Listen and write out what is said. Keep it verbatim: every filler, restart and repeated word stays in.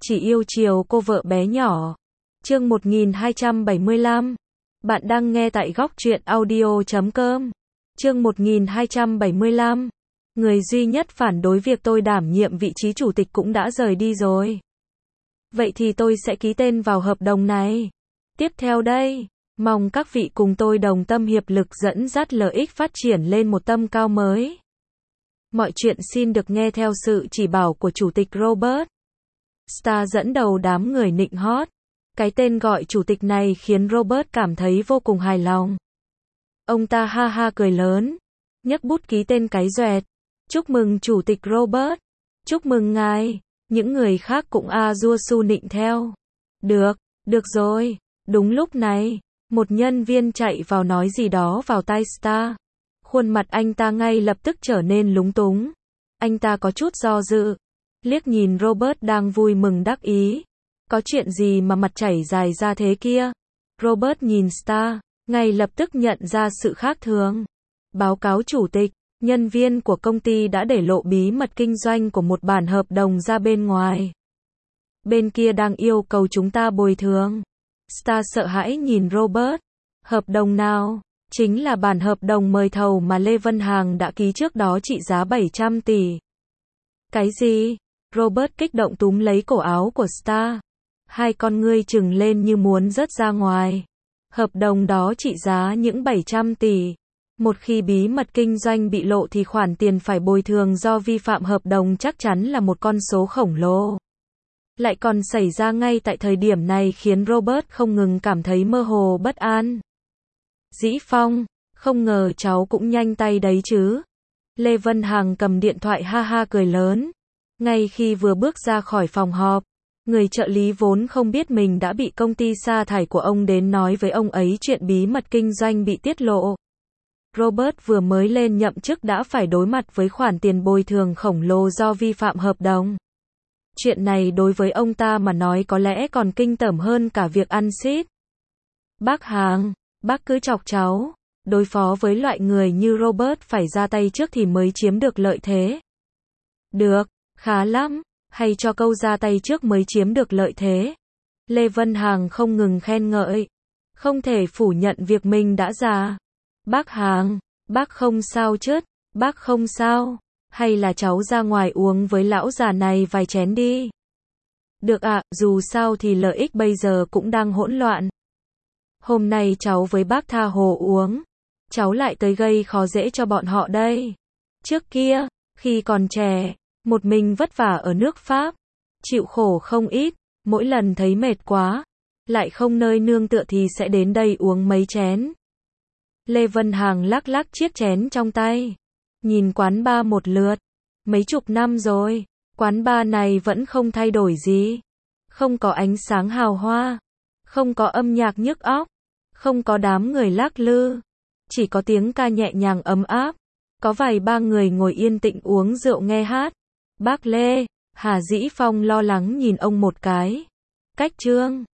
chỉ yêu chiều cô vợ bé nhỏ. Chương một nghìn hai trăm bảy mươi lăm. Bạn đang nghe tại góc truyện audio chấm com. Chương một nghìn hai trăm bảy mươi lăm. Người duy nhất phản đối việc tôi đảm nhiệm vị trí chủ tịch cũng đã rời đi rồi. Vậy thì tôi sẽ ký tên vào hợp đồng này. Tiếp theo đây, mong các vị cùng tôi đồng tâm hiệp lực dẫn dắt lợi ích phát triển lên một tầm cao mới. Mọi chuyện xin được nghe theo sự chỉ bảo của Chủ tịch Robert. Starr dẫn đầu đám người nịnh hót. Cái tên gọi chủ tịch này khiến Robert cảm thấy vô cùng hài lòng. Ông ta ha ha cười lớn, nhấc bút ký tên cái doẹt. Chúc mừng Chủ tịch Robert. Chúc mừng ngài. Những người khác cũng a dua su nịnh theo. Được, được rồi. Đúng lúc này, một nhân viên chạy vào nói gì đó vào tai Starr. Khuôn mặt anh ta ngay lập tức trở nên lúng túng. Anh ta có chút do dự, liếc nhìn Robert đang vui mừng đắc ý. Có chuyện gì mà mặt chảy dài ra thế kia? Robert nhìn Starr, ngay lập tức nhận ra sự khác thường. Báo cáo chủ tịch, nhân viên của công ty đã để lộ bí mật kinh doanh của một bản hợp đồng ra bên ngoài. Bên kia đang yêu cầu chúng ta bồi thường. Starr sợ hãi nhìn Robert. Hợp đồng nào? Chính là bản hợp đồng mời thầu mà Lê Vân Hằng đã ký trước đó trị giá bảy trăm tỷ. Cái gì? Robert kích động túm lấy cổ áo của Starr. Hai con ngươi trừng lên như muốn rớt ra ngoài. Hợp đồng đó trị giá những bảy trăm tỷ. Một khi bí mật kinh doanh bị lộ thì khoản tiền phải bồi thường do vi phạm hợp đồng chắc chắn là một con số khổng lồ. Lại còn xảy ra ngay tại thời điểm này khiến Robert không ngừng cảm thấy mơ hồ bất an. Dĩ Phong, không ngờ cháu cũng nhanh tay đấy chứ. Lê Vân Hằng cầm điện thoại ha ha cười lớn. Ngay khi vừa bước ra khỏi phòng họp, người trợ lý vốn không biết mình đã bị công ty sa thải của ông đến nói với ông ấy chuyện bí mật kinh doanh bị tiết lộ. Robert vừa mới lên nhậm chức đã phải đối mặt với khoản tiền bồi thường khổng lồ do vi phạm hợp đồng. Chuyện này đối với ông ta mà nói có lẽ còn kinh tởm hơn cả việc ăn xít. Bác Hằng, bác cứ chọc cháu. Đối phó với loại người như Robert phải ra tay trước thì mới chiếm được lợi thế. Được, khá lắm. Hay cho câu ra tay trước mới chiếm được lợi thế. Lê Vân Hằng không ngừng khen ngợi. Không thể phủ nhận việc mình đã già. Bác Hằng, bác không sao chứ? Bác không sao. Hay là cháu ra ngoài uống với lão già này vài chén đi. Được ạ, à, dù sao thì lợi ích bây giờ cũng đang hỗn loạn. Hôm nay cháu với bác tha hồ uống. Cháu lại tới gây khó dễ cho bọn họ đây. Trước kia, khi còn trẻ, một mình vất vả ở nước Pháp, chịu khổ không ít, mỗi lần thấy mệt quá, lại không nơi nương tựa thì sẽ đến đây uống mấy chén. Lê Vân Hằng lắc lắc chiếc chén trong tay, nhìn quán bar một lượt, mấy chục năm rồi, quán bar này vẫn không thay đổi gì, không có ánh sáng hào hoa, không có âm nhạc nhức óc, không có đám người lắc lư, chỉ có tiếng ca nhẹ nhàng ấm áp, có vài ba người ngồi yên tĩnh uống rượu nghe hát. Bác Lê, Hà Dĩ Phong lo lắng nhìn ông một cái. Cách Trương,